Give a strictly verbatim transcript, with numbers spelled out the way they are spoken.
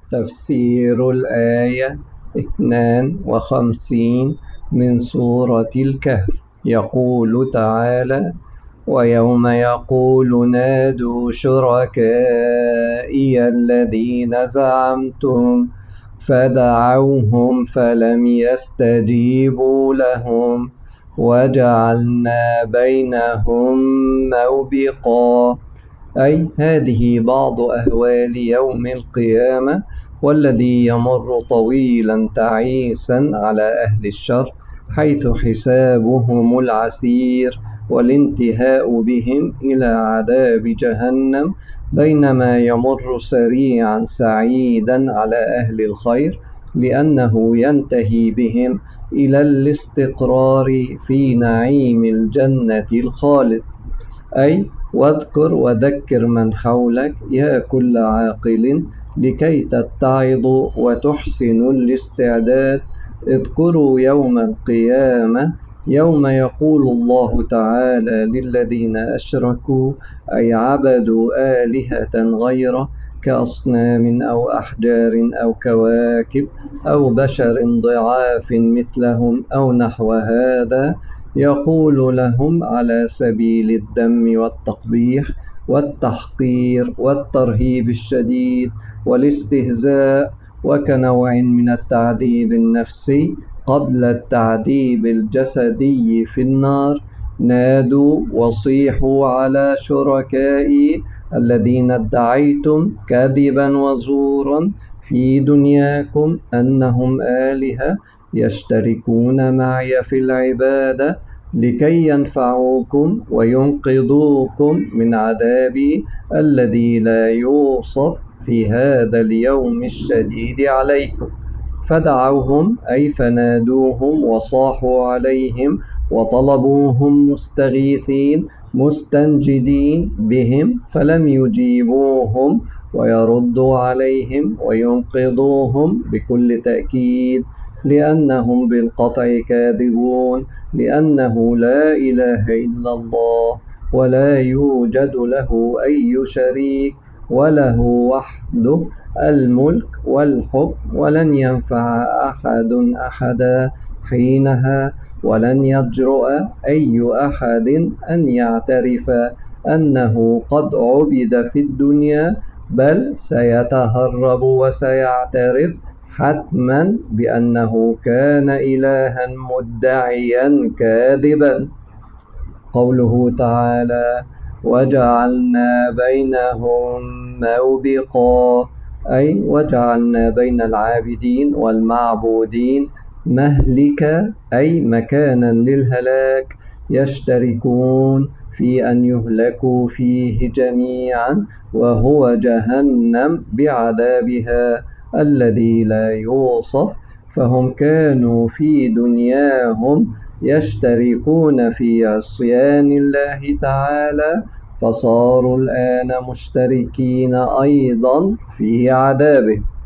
تفسير الآية اثنان وخمسين من سورة الكهف. يقول تعالى: ويوم يقول نادوا شركائي الذين زعمتم فدعوهم فلم يستجيبوا لهم وجعلنا بينهم موبقا. أي هذه بعض أهوال يوم القيامة، والذي يمر طويلا تعيسا على أهل الشر، حيث حسابهم العسير والانتهاء بهم إلى عذاب جهنم، بينما يمر سريعا سعيدا على أهل الخير، لأنه ينتهي بهم إلى الاستقرار في نعيم الجنة الخالد. أي واذكر وذكر من حولك يا كل عاقل لكي تتعظوا وتحسنوا الاستعداد. اذكروا يوم القيامة، يوم يقول الله تعالى للذين أشركوا أي عبدوا آلهة غيره كأصنام أو أحجار أو كواكب أو بشر ضعاف مثلهم أو نحو هذا، يقول لهم على سبيل الذم والتقبيح والتحقير والترهيب الشديد والاستهزاء، وكنوع من التعذيب النفسي قبل التعذيب الجسدي في النار: نادوا وصيحوا على شركائي الذين ادعيتم كذبا وزورا في دنياكم أنهم آلهة يشتركون معي في العبادة لكي ينفعوكم وينقذوكم من عذابي الذي لا يوصف في هذا اليوم الشديد عليكم. فدعوهم أي فنادوهم وصاحوا عليهم وطلبوهم مستغيثين مستنجدين بهم، فلم يجيبوهم ويردوا عليهم وينقذوهم بكل تأكيد، لأنهم بالقطع كاذبون، لأنه لا إله إلا الله ولا يوجد له أي شريك، وله وحده الملك والحكم، ولن ينفع أحد أحدا حينها، ولن يجرؤ أي أحد أن يعترف أنه قد عبد في الدنيا، بل سيتهرب وسيعترف حتما بأنه كان إلها مدعيا كاذبا. قوله تعالى: وجعلنا بينهم موبقا، أي وجعلنا بين العابدين والمعبودين مهلكا، أي مكانا للهلاك، يشتركون في أن يهلكوا فيه جميعا، وهو جهنم بعذابها الذي لا يوصف. فهم كانوا في دنياهم يشتركون في عصيان الله تعالى، فصاروا الآن مشتركين أيضا في عذابه.